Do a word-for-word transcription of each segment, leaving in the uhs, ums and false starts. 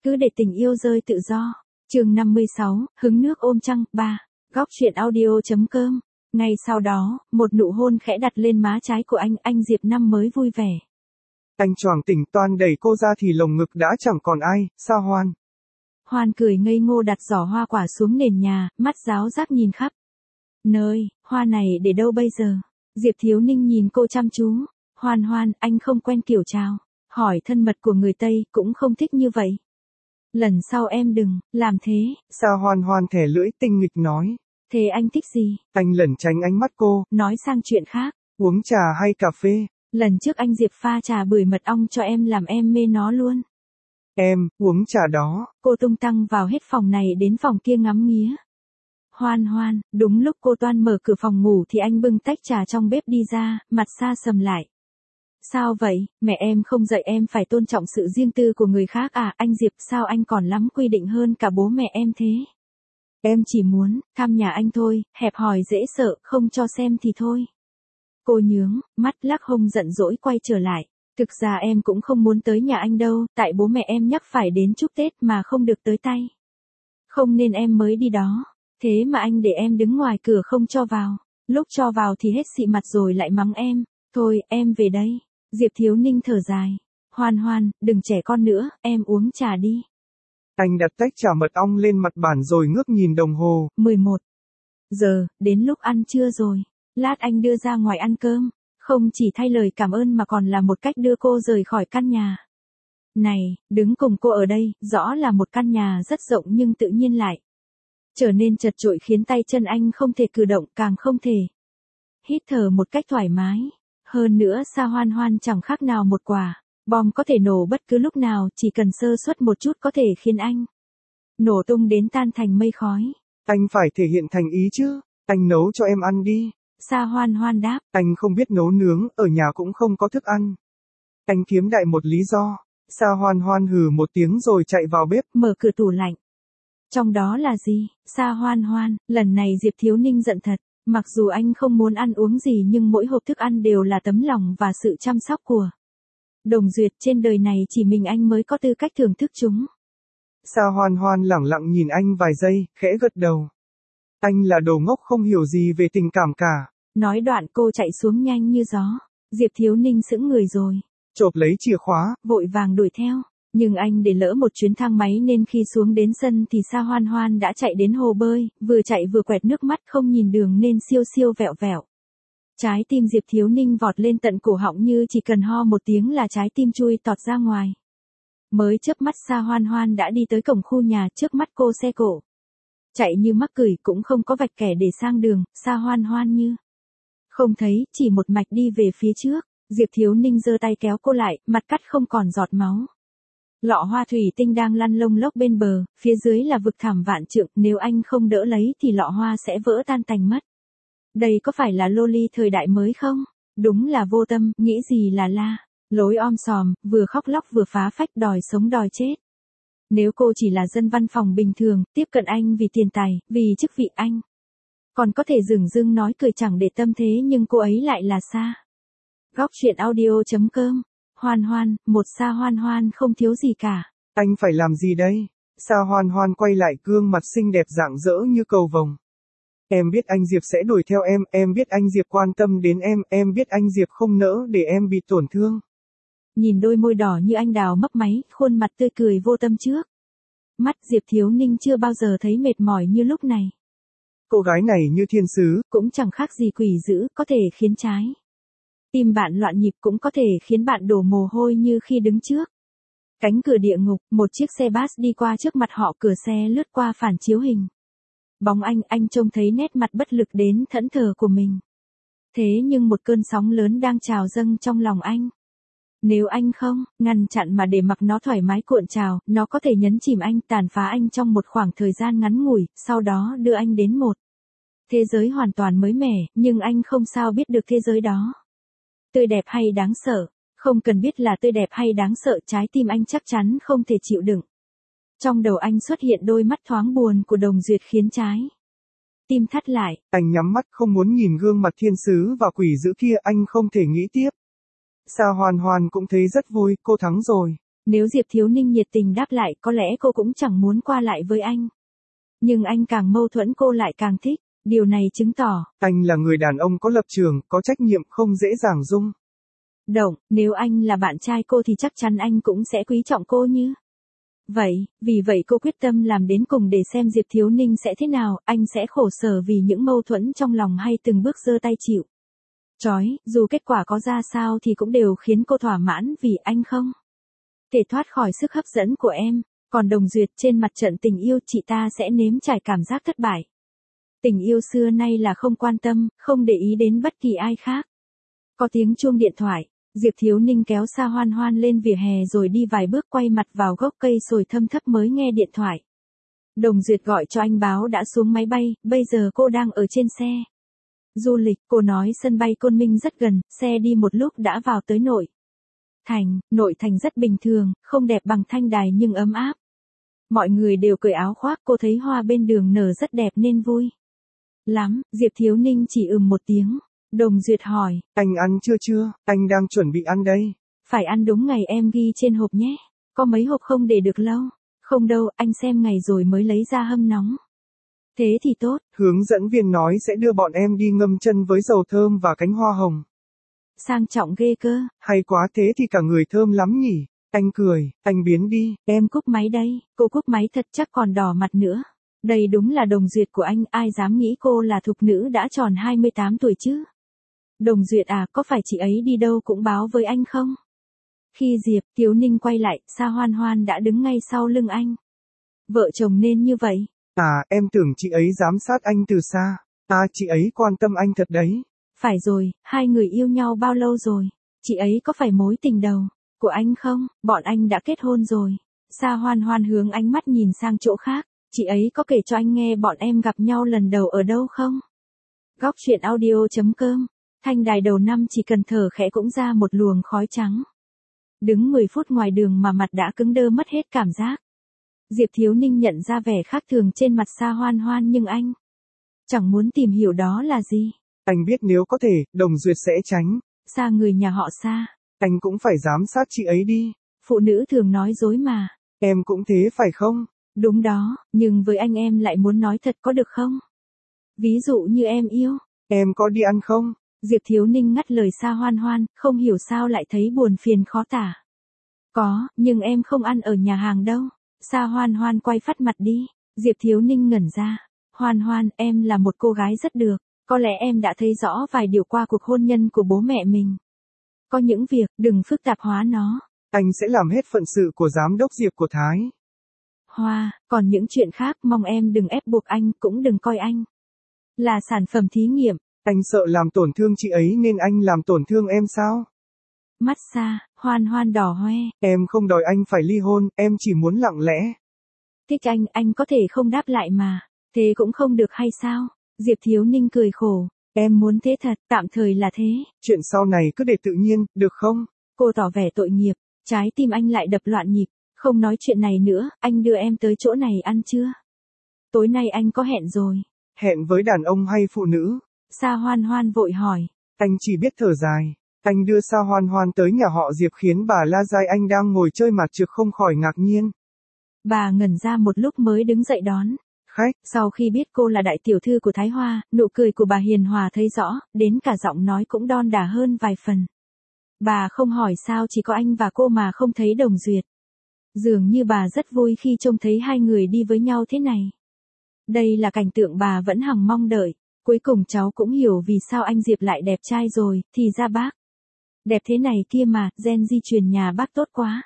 Cứ để tình yêu rơi tự do. Chương năm mươi sáu, hứng nước ôm trăng, ba. Góc truyện audio.com. Ngay sau đó, một nụ hôn khẽ đặt lên má trái của anh, anh Diệp Năm mới vui vẻ. Anh choàng tỉnh toan đẩy cô ra thì lồng ngực đã chẳng còn ai, Sa Hoan. Hoan cười ngây ngô đặt giỏ hoa quả xuống nền nhà, mắt ráo rác nhìn khắp nơi, hoa này để đâu bây giờ? Diệp Thiếu Ninh nhìn cô chăm chú. Hoan Hoan, anh không quen kiểu chào hỏi thân mật của người Tây, cũng không thích như vậy. Lần sau em đừng làm thế. Sa Hoan Hoan thẻ lưỡi tinh nghịch nói. Thế anh thích gì? Anh lẩn tránh ánh mắt cô. Nói sang chuyện khác. Uống trà hay cà phê? Lần trước anh Diệp pha trà bưởi mật ong cho em làm em mê nó luôn. Em, uống trà đó. Cô tung tăng vào hết phòng này đến phòng kia ngắm nghía. Hoan Hoan, đúng lúc cô toan mở cửa phòng ngủ thì anh bưng tách trà trong bếp đi ra, mặt xa sầm lại. Sao vậy, mẹ em không dạy em phải tôn trọng sự riêng tư của người khác à, anh Diệp, sao anh còn lắm quy định hơn cả bố mẹ em thế? Em chỉ muốn thăm nhà anh thôi, hẹp hòi dễ sợ, không cho xem thì thôi. Cô nhướng mắt, lắc hông giận dỗi quay trở lại. Thực ra em cũng không muốn tới nhà anh đâu, tại bố mẹ em nhắc phải đến chúc Tết mà không được tới tay. Không nên em mới đi đó. Thế mà anh để em đứng ngoài cửa không cho vào. Lúc cho vào thì hết xị mặt rồi lại mắng em. Thôi, em về đây. Diệp Thiếu Ninh thở dài. Hoan Hoan, đừng trẻ con nữa, em uống trà đi. Anh đặt tách trà mật ong lên mặt bàn rồi ngước nhìn đồng hồ. mười một giờ, đến lúc ăn trưa rồi. Lát anh đưa ra ngoài ăn cơm. Không chỉ thay lời cảm ơn mà còn là một cách đưa cô rời khỏi căn nhà này, đứng cùng cô ở đây, rõ là một căn nhà rất rộng nhưng tự nhiên lại trở nên chật chội khiến tay chân anh không thể cử động, càng không thể hít thở một cách thoải mái. Hơn nữa Sa Hoan Hoan chẳng khác nào một quả bom có thể nổ bất cứ lúc nào, chỉ cần sơ suất một chút có thể khiến anh nổ tung đến tan thành mây khói. Anh phải thể hiện thành ý chứ, anh nấu cho em ăn đi. Sa Hoan Hoan đáp. Anh không biết nấu nướng, ở nhà cũng không có thức ăn. Anh kiếm đại một lý do. Sa Hoan Hoan hừ một tiếng rồi chạy vào bếp. Mở cửa tủ lạnh. Trong đó là gì? Sa Hoan Hoan, lần này Diệp Thiếu Ninh giận thật. Mặc dù anh không muốn ăn uống gì nhưng mỗi hộp thức ăn đều là tấm lòng và sự chăm sóc của Đồng Duyệt, trên đời này chỉ mình anh mới có tư cách thưởng thức chúng. Sa Hoan Hoan lẳng lặng nhìn anh vài giây, khẽ gật đầu. Anh là đồ ngốc không hiểu gì về tình cảm cả. Nói đoạn cô chạy xuống nhanh như gió. Diệp Thiếu Ninh sững người rồi. Chộp lấy chìa khóa. Vội vàng đuổi theo. Nhưng anh để lỡ một chuyến thang máy nên khi xuống đến sân thì Sa Hoan Hoan đã chạy đến hồ bơi, vừa chạy vừa quẹt nước mắt, không nhìn đường nên siêu siêu vẹo vẹo. Trái tim Diệp Thiếu Ninh vọt lên tận cổ họng, như chỉ cần ho một tiếng là trái tim chui tọt ra ngoài. Mới chớp mắt Sa Hoan Hoan đã đi tới cổng khu nhà, trước mắt cô xe cộ chạy như mắc cười, cũng không có vạch kẻ để sang đường. Sa Hoan Hoan như không thấy, chỉ một mạch đi về phía trước. Diệp Thiếu Ninh giơ tay kéo cô lại, mặt cắt không còn giọt máu. Lọ hoa thủy tinh đang lăn lông lốc bên bờ, phía dưới là vực thẳm vạn trượng, nếu anh không đỡ lấy thì lọ hoa sẽ vỡ tan tành mất. Đây có phải là loli thời đại mới không? Đúng là vô tâm, nghĩ gì là la. Lối om sòm, vừa khóc lóc vừa phá phách, đòi sống đòi chết. Nếu cô chỉ là dân văn phòng bình thường, tiếp cận anh vì tiền tài, vì chức vị, anh còn có thể dửng dưng nói cười chẳng để tâm, thế nhưng cô ấy lại là Sa. Góc truyện audio.com. Hoan Hoan, một Sa Hoan Hoan không thiếu gì cả. Anh phải làm gì đây? Sa Hoan Hoan quay lại, gương mặt xinh đẹp rạng rỡ như cầu vồng. Em biết anh Diệp sẽ đuổi theo em, em biết anh Diệp quan tâm đến em, em biết anh Diệp không nỡ để em bị tổn thương. Nhìn đôi môi đỏ như anh đào mấp máy, khuôn mặt tươi cười vô tâm trước mắt Diệp Thiếu Ninh chưa bao giờ thấy mệt mỏi như lúc này. Cô gái này như thiên sứ, cũng chẳng khác gì quỷ dữ, có thể khiến trái tim bạn loạn nhịp, cũng có thể khiến bạn đổ mồ hôi như khi đứng trước cánh cửa địa ngục. Một chiếc xe bus đi qua trước mặt họ, cửa xe lướt qua phản chiếu hình bóng anh, anh trông thấy nét mặt bất lực đến thẫn thờ của mình. Thế nhưng một cơn sóng lớn đang trào dâng trong lòng anh. Nếu anh không ngăn chặn mà để mặc nó thoải mái cuộn trào, nó có thể nhấn chìm anh, tàn phá anh trong một khoảng thời gian ngắn ngủi, sau đó đưa anh đến một thế giới hoàn toàn mới mẻ, nhưng anh không sao biết được thế giới đó tươi đẹp hay đáng sợ. Không cần biết là tươi đẹp hay đáng sợ, trái tim anh chắc chắn không thể chịu đựng. Trong đầu anh xuất hiện đôi mắt thoáng buồn của Đồng Duyệt khiến trái tim thắt lại. Anh nhắm mắt không muốn nhìn gương mặt thiên sứ và quỷ dữ kia, anh không thể nghĩ tiếp. Sa Hoan Hoan cũng thấy rất vui, cô thắng rồi. Nếu Diệp Thiếu Ninh nhiệt tình đáp lại có lẽ cô cũng chẳng muốn qua lại với anh. Nhưng anh càng mâu thuẫn cô lại càng thích, điều này chứng tỏ. Anh là người đàn ông có lập trường, có trách nhiệm không dễ dàng rung động, nếu anh là bạn trai cô thì chắc chắn anh cũng sẽ quý trọng cô như. Vậy, vì vậy cô quyết tâm làm đến cùng để xem Diệp Thiếu Ninh sẽ thế nào, anh sẽ khổ sở vì những mâu thuẫn trong lòng hay từng bước giơ tay chịu. Chói, dù kết quả có ra sao thì cũng đều khiến cô thỏa mãn vì anh không thể thoát khỏi sức hấp dẫn của em. Còn Đồng Duyệt, trên mặt trận tình yêu chị ta sẽ nếm trải cảm giác thất bại. Tình yêu xưa nay là không quan tâm, không để ý đến bất kỳ ai khác. Có tiếng chuông điện thoại, Diệp Thiếu Ninh kéo Sa Hoan Hoan lên vỉa hè rồi đi vài bước quay mặt vào gốc cây sồi thâm thấp mới nghe điện thoại. Đồng Duyệt gọi cho anh báo đã xuống máy bay, bây giờ cô đang ở trên xe du lịch, cô nói sân bay Côn Minh rất gần, xe đi một lúc đã vào tới nội thành, nội thành rất bình thường, không đẹp bằng Thanh Đài nhưng ấm áp. Mọi người đều cởi áo khoác, cô thấy hoa bên đường nở rất đẹp nên vui lắm. Diệp Thiếu Ninh chỉ ừm một tiếng. Đồng Duyệt hỏi, anh ăn chưa chưa, anh đang chuẩn bị ăn đây. Phải ăn đúng ngày em ghi trên hộp nhé, có mấy hộp không để được lâu. Không đâu, anh xem ngày rồi mới lấy ra hâm nóng. Thế thì tốt. Hướng dẫn viên nói sẽ đưa bọn em đi ngâm chân với dầu thơm và cánh hoa hồng. Sang trọng ghê cơ. Hay quá, thế thì cả người thơm lắm nhỉ. Anh cười, anh biến đi. Em cúp máy đây, cô cúp máy thật chắc còn đỏ mặt nữa. Đây đúng là Đồng Duyệt của anh, ai dám nghĩ cô là thục nữ đã tròn hai mươi tám tuổi chứ. Đồng Duyệt à, có phải chị ấy đi đâu cũng báo với anh không? Khi Diệp Thiếu Ninh quay lại, Sa Hoan Hoan đã đứng ngay sau lưng anh. Vợ chồng nên như vậy. À, em tưởng chị ấy giám sát anh từ xa. À, chị ấy quan tâm anh thật đấy. Phải rồi, hai người yêu nhau bao lâu rồi? Chị ấy có phải mối tình đầu của anh không? Bọn anh đã kết hôn rồi. Sa Hoan Hoan hướng ánh mắt nhìn sang chỗ khác. Chị ấy có kể cho anh nghe bọn em gặp nhau lần đầu ở đâu không? Góc truyện audio chấm com. Thanh Đài đầu năm chỉ cần thở khẽ cũng ra một luồng khói trắng. Đứng mười phút ngoài đường mà mặt đã cứng đơ mất hết cảm giác. Diệp Thiếu Ninh nhận ra vẻ khác thường trên mặt Sa Hoan Hoan nhưng anh chẳng muốn tìm hiểu đó là gì. Anh biết nếu có thể, Đồng Duyệt sẽ tránh xa người nhà họ Sa. Anh cũng phải giám sát chị ấy đi. Phụ nữ thường nói dối mà. Em cũng thế phải không? Đúng đó, nhưng với anh em lại muốn nói thật có được không? Ví dụ như em yêu. Em có đi ăn không? Diệp Thiếu Ninh ngắt lời Sa Hoan Hoan, không hiểu sao lại thấy buồn phiền khó tả. Có, nhưng em không ăn ở nhà hàng đâu. Sa Hoan Hoan quay phát mặt đi. Diệp Thiếu Ninh ngẩn ra. Hoan Hoan, em là một cô gái rất được. Có lẽ em đã thấy rõ vài điều qua cuộc hôn nhân của bố mẹ mình. Có những việc, đừng phức tạp hóa nó. Anh sẽ làm hết phận sự của giám đốc Diệp của Thái Hoa, còn những chuyện khác mong em đừng ép buộc anh, cũng đừng coi anh là sản phẩm thí nghiệm. Anh sợ làm tổn thương chị ấy nên anh làm tổn thương em sao? Mắt Sa Hoan Hoan đỏ hoe. Em không đòi anh phải ly hôn, em chỉ muốn lặng lẽ. Thích anh, anh có thể không đáp lại mà. Thế cũng không được hay sao? Diệp Thiếu Ninh cười khổ. Em muốn thế thật, tạm thời là thế. Chuyện sau này cứ để tự nhiên, được không? Cô tỏ vẻ tội nghiệp. Trái tim anh lại đập loạn nhịp. Không nói chuyện này nữa, anh đưa em tới chỗ này ăn chưa? Tối nay anh có hẹn rồi. Hẹn với đàn ông hay phụ nữ? Sa Hoan Hoan vội hỏi. Anh chỉ biết thở dài. Anh đưa Sa Hoan Hoan tới nhà họ Diệp khiến bà La Giai Anh đang ngồi chơi mặt trược không khỏi ngạc nhiên. Bà ngẩn ra một lúc mới đứng dậy đón khách. Sau khi biết cô là đại tiểu thư của Thái Hoa, nụ cười của bà hiền hòa thấy rõ, đến cả giọng nói cũng đon đả hơn vài phần. Bà không hỏi sao chỉ có anh và cô mà không thấy Đồng Duyệt. Dường như bà rất vui khi trông thấy hai người đi với nhau thế này. Đây là cảnh tượng bà vẫn hằng mong đợi. Cuối cùng cháu cũng hiểu vì sao anh Diệp lại đẹp trai rồi, thì ra bác đẹp thế này kia mà, gen di truyền nhà bác tốt quá.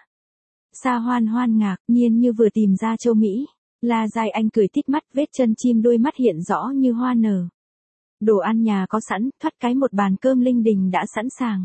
Sa Hoan Hoan ngạc nhiên như vừa tìm ra châu Mỹ. La Giai Anh cười tít mắt, vết chân chim đôi mắt hiện rõ như hoa nở. Đồ ăn nhà có sẵn, thoát cái một bàn cơm linh đình đã sẵn sàng.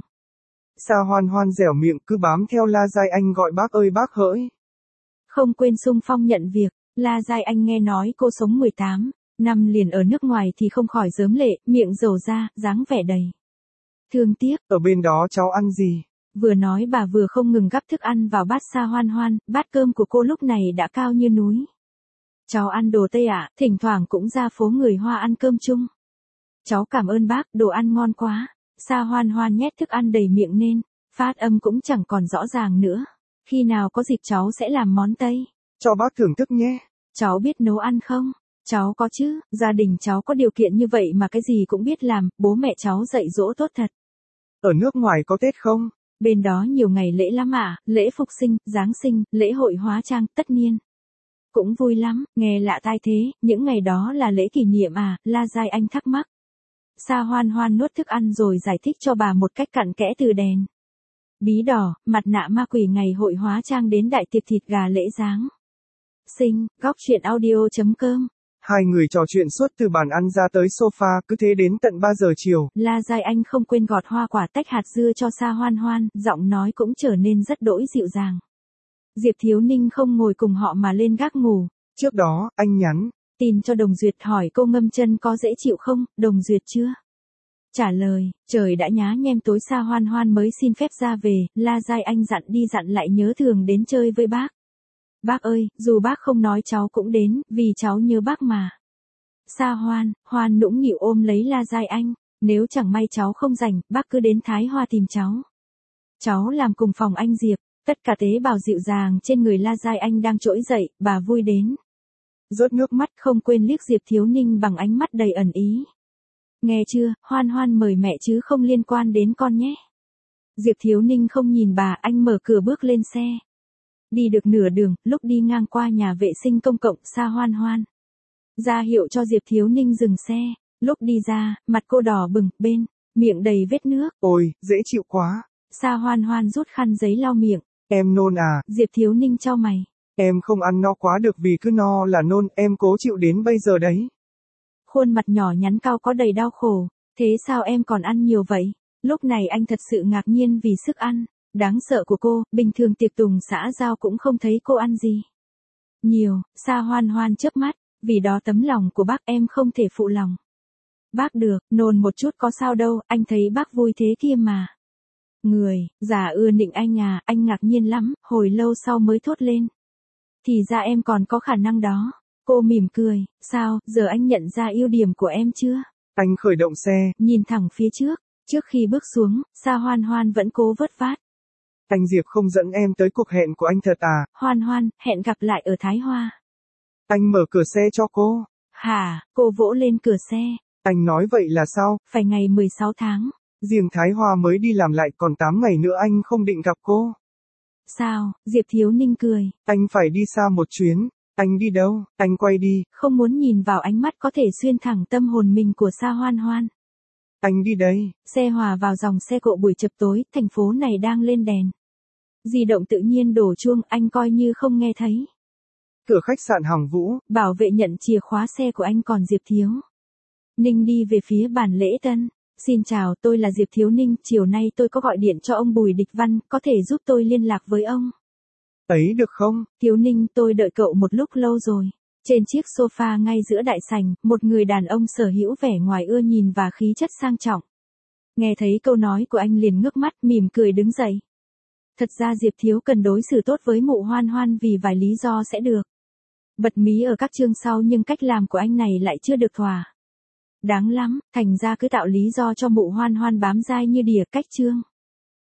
Sa Hoan Hoan dẻo miệng cứ bám theo La Giai Anh gọi bác ơi bác hỡi. Không quên xung phong nhận việc. La Giai Anh nghe nói cô sống mười tám năm liền ở nước ngoài thì không khỏi rớm lệ, miệng rầu ra, dáng vẻ đầy thương tiếc. Ở bên đó cháu ăn gì? Vừa nói bà vừa không ngừng gắp thức ăn vào bát Sa Hoan Hoan, bát cơm của cô lúc này đã cao như núi. Cháu ăn đồ Tây ạ, à, thỉnh thoảng cũng ra phố người Hoa ăn cơm chung. Cháu cảm ơn bác, đồ ăn ngon quá. Sa Hoan Hoan nhét thức ăn đầy miệng nên phát âm cũng chẳng còn rõ ràng nữa. Khi nào có dịp cháu sẽ làm món Tây. Cho bác thưởng thức nhé. Cháu biết nấu ăn không? Cháu có chứ, gia đình cháu có điều kiện như vậy mà cái gì cũng biết làm, bố mẹ cháu dạy dỗ tốt thật. Ở nước ngoài có Tết không? Bên đó nhiều ngày lễ lắm ạ, lễ Phục sinh, Giáng sinh, lễ hội hóa trang, tất niên. Cũng vui lắm, nghe lạ tai thế, những ngày đó là lễ kỷ niệm à, La Giai Anh thắc mắc. Sa Hoan Hoan nuốt thức ăn rồi giải thích cho bà một cách cặn kẽ từ đèn bí đỏ, mặt nạ ma quỷ ngày hội hóa trang đến đại tiệc thịt gà lễ Giáng sinh, góc chuyện audio.com. Hai người trò chuyện suốt từ bàn ăn ra tới sofa, cứ thế đến tận ba giờ chiều. La Giai Anh không quên gọt hoa quả tách hạt dưa cho Sa Hoan Hoan, giọng nói cũng trở nên rất đỗi dịu dàng. Diệp Thiếu Ninh không ngồi cùng họ mà lên gác ngủ. Trước đó, anh nhắn tin cho Đồng Duyệt hỏi cô Ngâm Chân có dễ chịu không, Đồng Duyệt chưa trả lời, trời đã nhá nhem tối Sa Hoan Hoan mới xin phép ra về, La Giai Anh dặn đi dặn lại nhớ thường đến chơi với bác. Bác ơi, dù bác không nói cháu cũng đến, vì cháu nhớ bác mà. Sa Hoan, Hoan nũng nịu ôm lấy La Giai Anh, nếu chẳng may cháu không rảnh, bác cứ đến Thái Hoa tìm cháu. Cháu làm cùng phòng anh Diệp, tất cả tế bào dịu dàng trên người La Giai Anh đang trỗi dậy, bà vui đến rớt nước mắt, không quên liếc Diệp Thiếu Ninh bằng ánh mắt đầy ẩn ý. Nghe chưa, Hoan Hoan mời mẹ chứ không liên quan đến con nhé. Diệp Thiếu Ninh không nhìn bà, anh mở cửa bước lên xe. Đi được nửa đường, lúc đi ngang qua nhà vệ sinh công cộng, Sa Hoan Hoan ra hiệu cho Diệp Thiếu Ninh dừng xe. Lúc đi ra, mặt cô đỏ bừng, bên miệng đầy vết nước. Ôi, dễ chịu quá. Sa Hoan Hoan rút khăn giấy lau miệng. Em nôn à? Diệp Thiếu Ninh chau mày. Em không ăn no quá được vì cứ no là nôn, em cố chịu đến bây giờ đấy. Khuôn mặt nhỏ nhắn cao có đầy đau khổ. Thế sao em còn ăn nhiều vậy? Lúc này anh thật sự ngạc nhiên vì sức ăn đáng sợ của cô, bình thường tiệc tùng xã giao cũng không thấy cô ăn gì nhiều. Sa Hoan Hoan chớp mắt, vì đó tấm lòng của bác em không thể phụ lòng. Bác được, nôn một chút có sao đâu, anh thấy bác vui thế kia mà. Người, già ưa nịnh anh à, anh ngạc nhiên lắm, hồi lâu sau mới thốt lên. Thì ra em còn có khả năng đó. Cô mỉm cười, sao, giờ anh nhận ra ưu điểm của em chưa? Anh khởi động xe, nhìn thẳng phía trước, trước khi bước xuống, Sa Hoan Hoan vẫn cố vớt vát. Anh Diệp không dẫn em tới cuộc hẹn của anh thật à? Hoan Hoan, hẹn gặp lại ở Thái Hoa. Anh mở cửa xe cho cô. Hả, cô vỗ lên cửa xe. Anh nói vậy là sao? Phải ngày mười sáu tháng. Riêng Thái Hoa mới đi làm lại còn tám ngày nữa anh không định gặp cô. Sao, Diệp Thiếu Ninh cười. Anh phải đi xa một chuyến. Anh đi đâu? Anh quay đi. Không muốn nhìn vào ánh mắt có thể xuyên thẳng tâm hồn mình của Sa Hoan Hoan. Anh đi đây. Xe hòa vào dòng xe cộ buổi chập tối, thành phố này đang lên đèn. Di động tự nhiên đổ chuông, anh coi như không nghe thấy. Cửa khách sạn Hằng Vũ. Bảo vệ nhận chìa khóa xe của anh, còn Diệp Thiếu Ninh đi về phía bàn lễ tân. Xin chào, tôi là Diệp Thiếu Ninh, chiều nay tôi có gọi điện cho ông Bùi Địch Văn, có thể giúp tôi liên lạc với ông ấy được không? Thiếu Ninh, tôi đợi cậu một lúc lâu rồi. Trên chiếc sofa ngay giữa đại sảnh, một người đàn ông sở hữu vẻ ngoài ưa nhìn và khí chất sang trọng. Nghe thấy câu nói của anh liền ngước mắt, mỉm cười đứng dậy. Thật ra Diệp Thiếu cần đối xử tốt với mụ Hoan Hoan vì vài lý do sẽ được bật mí ở các chương sau, nhưng cách làm của anh này lại chưa được thỏa đáng lắm, thành ra cứ tạo lý do cho mụ Hoan Hoan bám dai như đỉa cách chương.